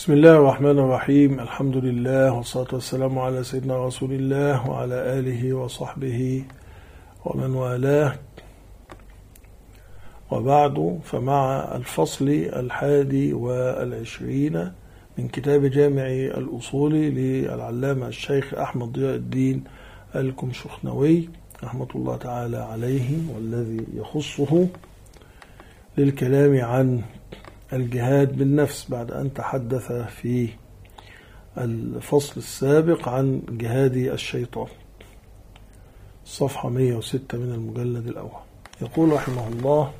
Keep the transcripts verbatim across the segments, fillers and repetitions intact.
بسم الله الرحمن الرحيم. الحمد لله والصلاة والسلام على سيدنا رسول الله وعلى آله وصحبه ومن والاه، وبعد، فمع الفصل الحادي والعشرين من كتاب جامع الأصول للعلامة الشيخ أحمد ضياء الدين الكمشخنوي رحمة الله تعالى عليه، والذي يخصه للكلام عن الجهاد بالنفس بعد أن تحدث في الفصل السابق عن جهاد الشيطان. صفحة مئة وستة من المجلد الأول. يقول رحمه الله: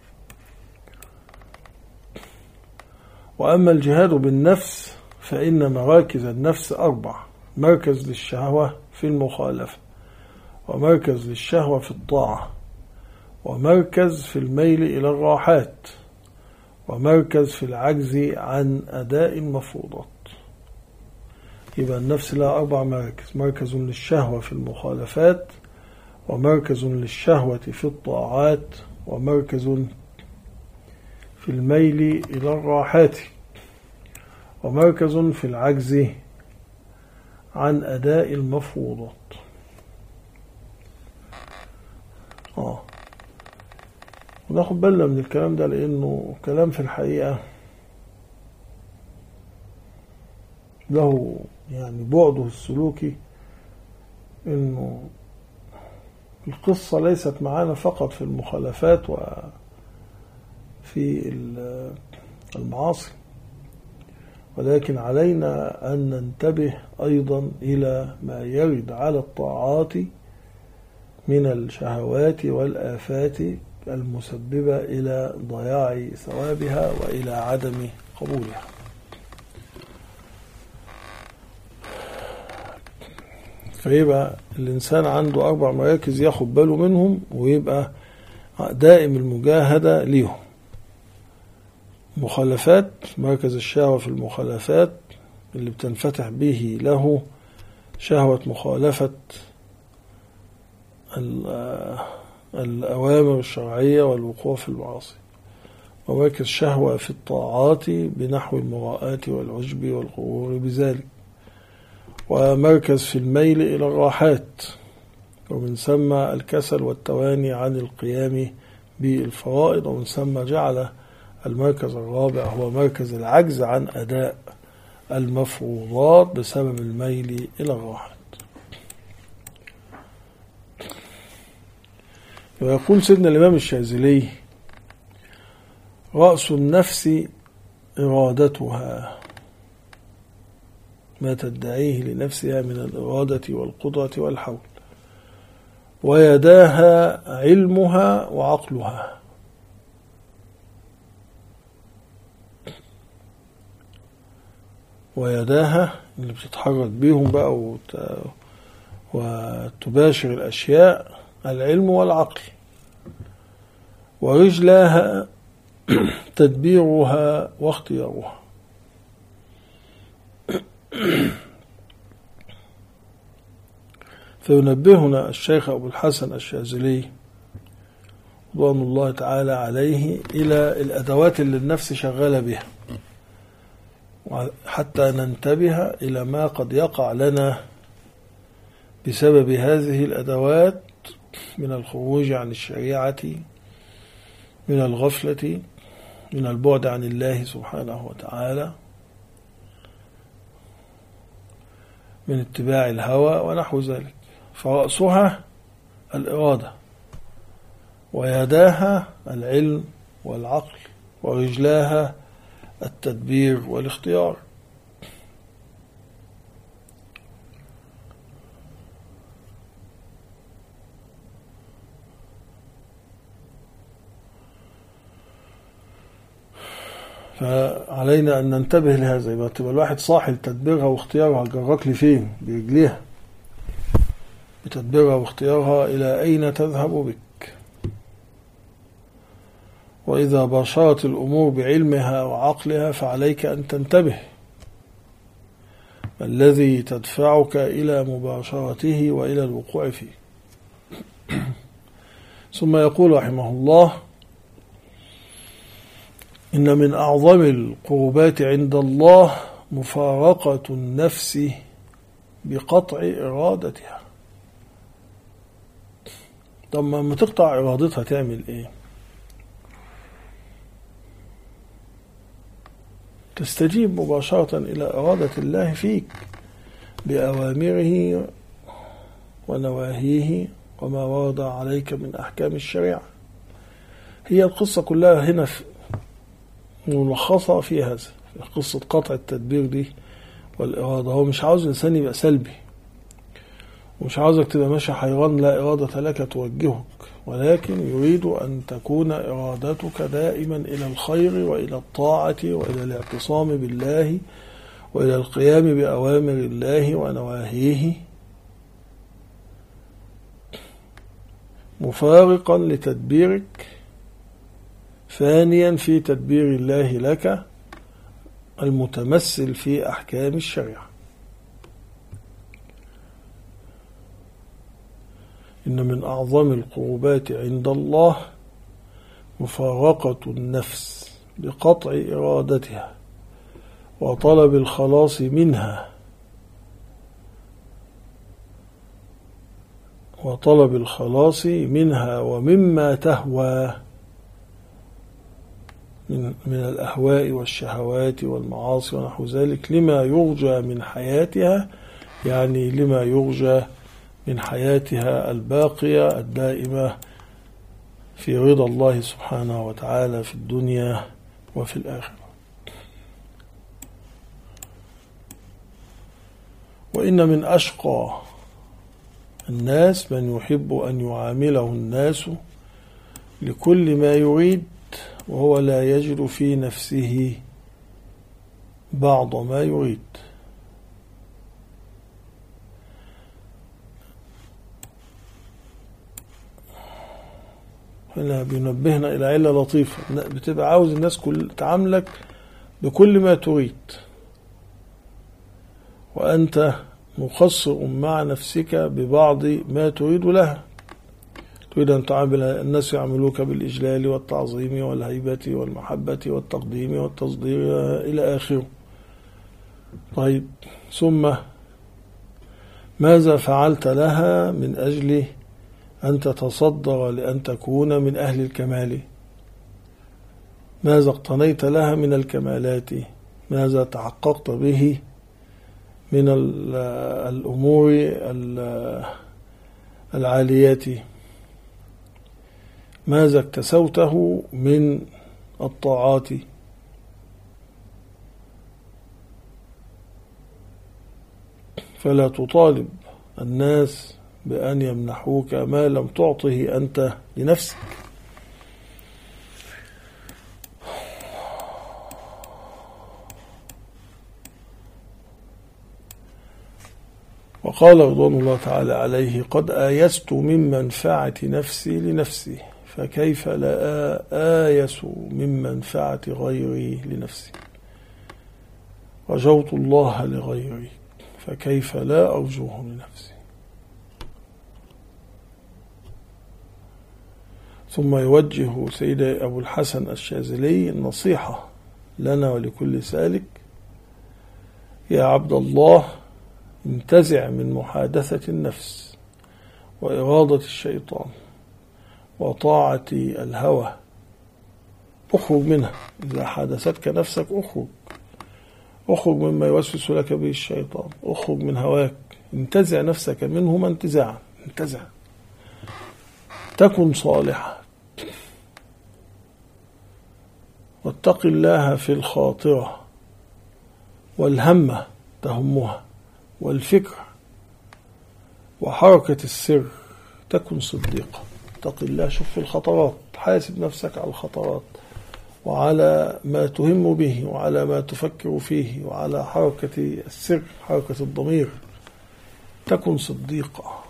وأما الجهاد بالنفس فإن مراكز النفس أربع: مركز للشهوة في المخالفة، ومركز للشهوة في الطاعة، ومركز في الميل إلى الراحات، ومركز في العجز عن أداء المفروضات. يبقى النفس لها أربع مراكز: مركز للشهوة في المخالفات، ومركز للشهوة في الطاعات، ومركز في الميل إلى الراحات، ومركز في العجز عن أداء المفروضات. آه وناخد بالنا من الكلام ده، لأنه كلام في الحقيقة له يعني بعده السلوكي، إنه القصة ليست معانا فقط في المخالفات وفي المعاصي، ولكن علينا أن ننتبه أيضا إلى ما يرد على الطاعات من الشهوات والآفات المسببة إلى ضياع ثوابها وإلى عدم قبولها. فيبقى الإنسان عنده أربع مراكز ياخد باله منهم، ويبقى دائم المجاهدة ليهم. مخالفات، مركز الشهوة في المخالفات اللي بتنفتح به له شهوة مخالفة الأوامر الشرعية والوقوع في المعاصي. ومركز شهوة في الطاعات بنحو المراءة والعجب والغرور بذلك. ومركز في الميل إلى الراحات، ومن ثم الكسل والتواني عن القيام بالفرائض. ومن ثم جعل المركز الرابع هو مركز العجز عن أداء المفروضات بسبب الميل إلى الراحات. ويقول سيدنا الإمام الشاذلي: رأس النفس إرادتها، ما تدعيه لنفسها من الإرادة والقدرة والحول، ويداها علمها وعقلها. ويداها اللي بتتحرك بيهم بقى وت... وتباشر الأشياء، العلم والعقل. ورجلها تدبيرها واختيارها. فينبهنا الشيخ أبو الحسن الشاذلي رضوان الله تعالى عليه إلى الأدوات اللي النفس شغالة بها، حتى ننتبه إلى ما قد يقع لنا بسبب هذه الأدوات من الخروج عن الشريعة، من الغفلة، من البعد عن الله سبحانه وتعالى، من اتباع الهوى ونحو ذلك. فرأسها الإرادة، ويداها العلم والعقل، ورجلاها التدبير والاختيار. فعلينا أن ننتبه لهذا. يبقى تبقى الواحد صاحي لتدبيرها واختيارها، جرك لي فين برجليها، بتدبيرها واختيارها إلى أين تذهب بك. وإذا باشرت الأمور بعلمها وعقلها فعليك أن تنتبه الذي تدفعك إلى مباشرته وإلى الوقوع فيه. ثم يقول رحمه الله: إن من أعظم القربات عند الله مفارقة النفس بقطع إرادتها. طب ما تقطع إرادتها تعمل إيه؟ تستجيب مباشرة إلى إرادة الله فيك بأوامره ونواهيه وما ورد عليك من أحكام الشريعة. هي القصة كلها هنا ملخصة في هذا، في قصة قطع التدبير دي والإرادة. هو مش عاوز الإنسان يبقى سلبي، ومش عاوزك تبقى ماشي حيران لا إرادة لك توجهك، ولكن يريد أن تكون إرادتك دائما إلى الخير وإلى الطاعة وإلى الاعتصام بالله وإلى القيام بأوامر الله ونواهيه، مفارقا لتدبيرك، ثانيا في تدبير الله لك المتمثل في أحكام الشريعة. إن من أعظم القربات عند الله مفارقة النفس بقطع إرادتها وطلب الخلاص منها وطلب الخلاص منها ومما تهوى من من الأهواء والشهوات والمعاصي ونحو ذلك، لما يرجى من حياتها، يعني لما يرجى من حياتها الباقية الدائمة في رضا الله سبحانه وتعالى في الدنيا وفي الآخرة. وإن من أشقى الناس من يحب أن يعامله الناس لكل ما يريد وهو لا يجد في نفسه بعض ما يريد. هنا بينبهنا إلى علة لطيفة، بتبقى عاوز الناس كل تعاملك بكل ما تريد، وأنت مقصر مع نفسك ببعض ما تريد لها. تريد أن تعامل الناس يعملوك بالإجلال والتعظيم والهيبة والمحبة والتقديم والتصدير إلى آخره. طيب، ثم ماذا فعلت لها من أجل أن تتصدر لأن تكون من أهل الكمال؟ ماذا اقتنيت لها من الكمالات؟ ماذا تحققت به من الأمور العاليات؟ ماذا اكتسوته من الطاعات؟ فلا تطالب الناس بأن يمنحوك ما لم تعطه أنت لنفسك. وقال رضوان الله تعالى عليه: قد آيست من منفعة نفسي لنفسي، فكيف لا آيس من منفعة غيري لنفسي؟ رجوت الله لغيري، فكيف لا أرجوه لنفسي؟ ثم يوجه سيدي أبو الحسن الشاذلي النصيحة لنا ولكل سالك: يا عبد الله، انتزع من محادثة النفس وإرادة الشيطان وطاعة الهوى، اخرج منها. إذا حادثتك نفسك اخرج اخرج مما يوسوس لك به الشيطان، اخرج من هواك، انتزع نفسك منهما انتزاعا، انتزع، تكن صالحا، واتق الله في الخاطرة والهمة تهمها والفكر وحركة السر، تكن صديقا. اتق الله، شوف في الخطرات، حاسب نفسك على الخطرات وعلى ما تهم به وعلى ما تفكر فيه وعلى حركة السر، حركة الضمير، تكن صديقا.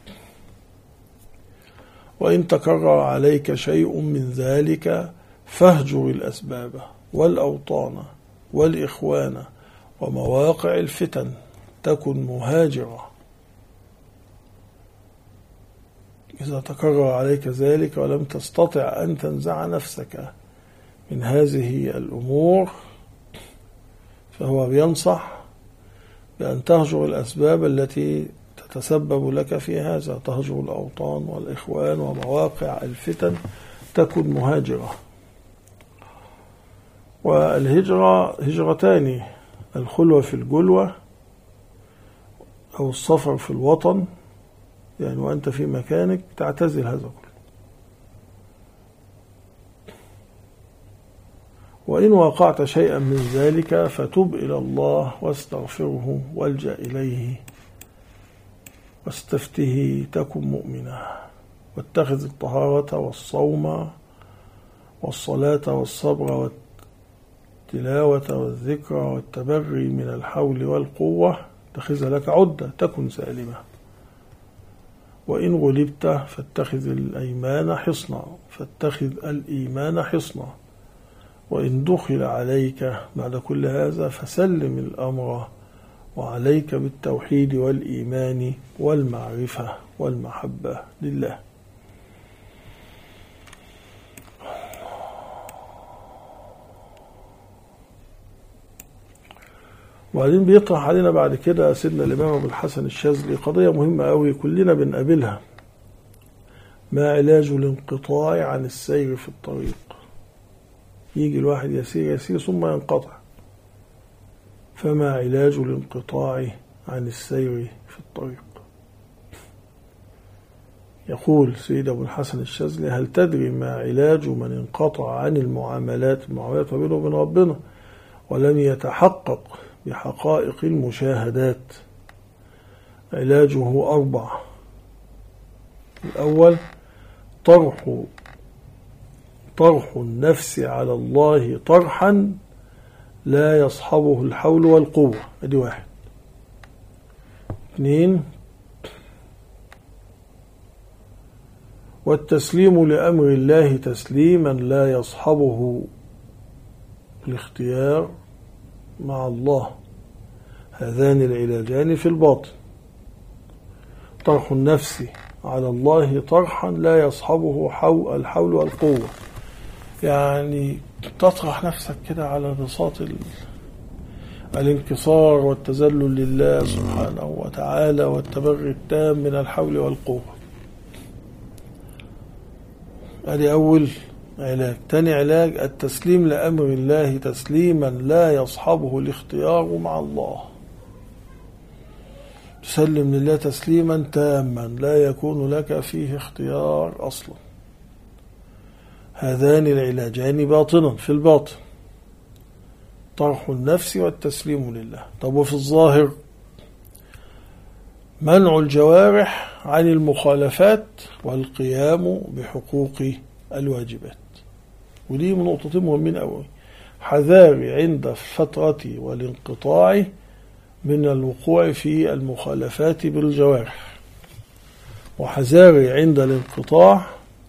وإن تكرر عليك شيء من ذلك فاهجر الأسباب والأوطان والإخوان ومواقع الفتن، تكن مهاجرا. إذا تكرر عليك ذلك ولم تستطع أن تنزع نفسك من هذه الأمور فهو بينصح بأن تهجر الأسباب التي تتسبب لك في هذا، تهجر الأوطان والإخوان ومواقع الفتن، تكن مهاجرة. والهجرة هجرتان: الخلوة في الجلوة أو السفر في الوطن، يعني وأنت في مكانك تعتزل هذا كله. وإن وقعت شيئا من ذلك فتب إلى الله واستغفره والجأ إليه واستفته تكن مؤمنا، واتخذ الطهارة والصوم والصلاة والصبر والتلاوة والذكر والتبري من الحول والقوة، اتخذ لك عدة تكن سالمة. وإن غلبت فاتخذ الأيمان حصنا، فاتخذ الإيمان حصنا. وإن دخل عليك بعد كل هذا فسلم الأمر، وعليك بالتوحيد والإيمان والمعرفة والمحبة لله. وبعدين بيطرح علينا بعد كده سيدنا الإمام أبو الحسن الشاذلي قضية مهمة أوي كلنا بنقابلها: ما علاج الانقطاع عن السير في الطريق؟ يجي الواحد يسير يسير ثم ينقطع، فما علاج الانقطاع عن السير في الطريق؟ يقول سيد أبو الحسن الشاذلي: هل تدري ما علاج من انقطع عن المعاملات المعاملات بينه وبين ربنا ولم يتحقق بحقائق المشاهدات؟ علاجه أربع: الأول طرح طرح النفس على الله طرحا لا يصحبه الحول والقوة، ادي واحد. اثنين: والتسليم لأمر الله تسليما لا يصحبه الاختيار مع الله، هذان العلاجان في الباطن. طرح النفس على الله طرحا لا يصحبه حول الحول والقوة، يعني تطرح نفسك كده على بساط الانكسار والتذلل لله سبحانه وتعالى والتبري التام من الحول والقوة. هذه أول علاج. تاني علاج: التسليم لأمر الله تسليما لا يصحبه الاختيار مع الله، تسلم لله تسليما تاما لا يكون لك فيه اختيار أصلا. هذان العلاجان باطنا في الباطن: طرح النفس والتسليم لله. طب وفي الظاهر: منع الجوارح عن المخالفات والقيام بحقوق الواجبات. ودي من نقطتين مهمين أوي: حذاري عند الفترة والانقطاع من الوقوع في المخالفات بالجوارح، وحذاري عند الانقطاع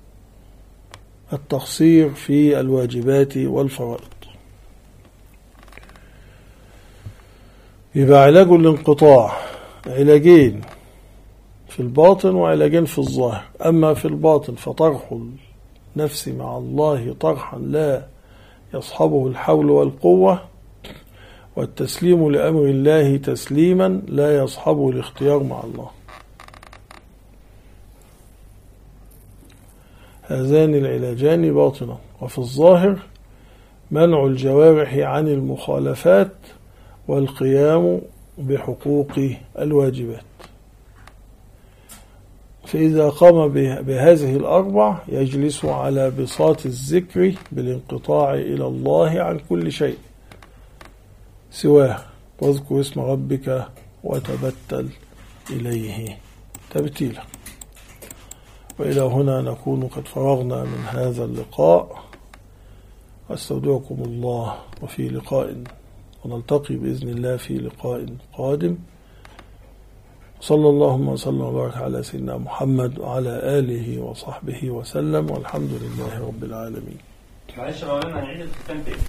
التقصير في الواجبات والفرائض. يبقى علاج الانقطاع علاجين في الباطن وعلاجين في الظاهر. أما في الباطن فطرح النفس مع الله طرحا لا يصحبه الحول والقوة، والتسليم لأمر الله تسليما لا يصحبه الاختيار مع الله. هذان العلاجان باطنا. وفي الظاهر: منع الجوارح عن المخالفات والقيام بحقوق الواجبات. فإذا قام بهذه الأربع يجلس على بساط الذكر بالانقطاع إلى الله عن كل شيء سواه، واذكر اسم ربك وتبتل إليه تبتيلا. وإلى هنا نكون قد فرغنا من هذا اللقاء. أستودعكم الله، وفي لقاء ونلتقي بإذن الله في لقاء قادم. صلى اللهم وسلم وبارك على سيدنا محمد وعلى آله وصحبه وسلم، والحمد لله رب العالمين. معلش مولانا هنعيد الختام تاني.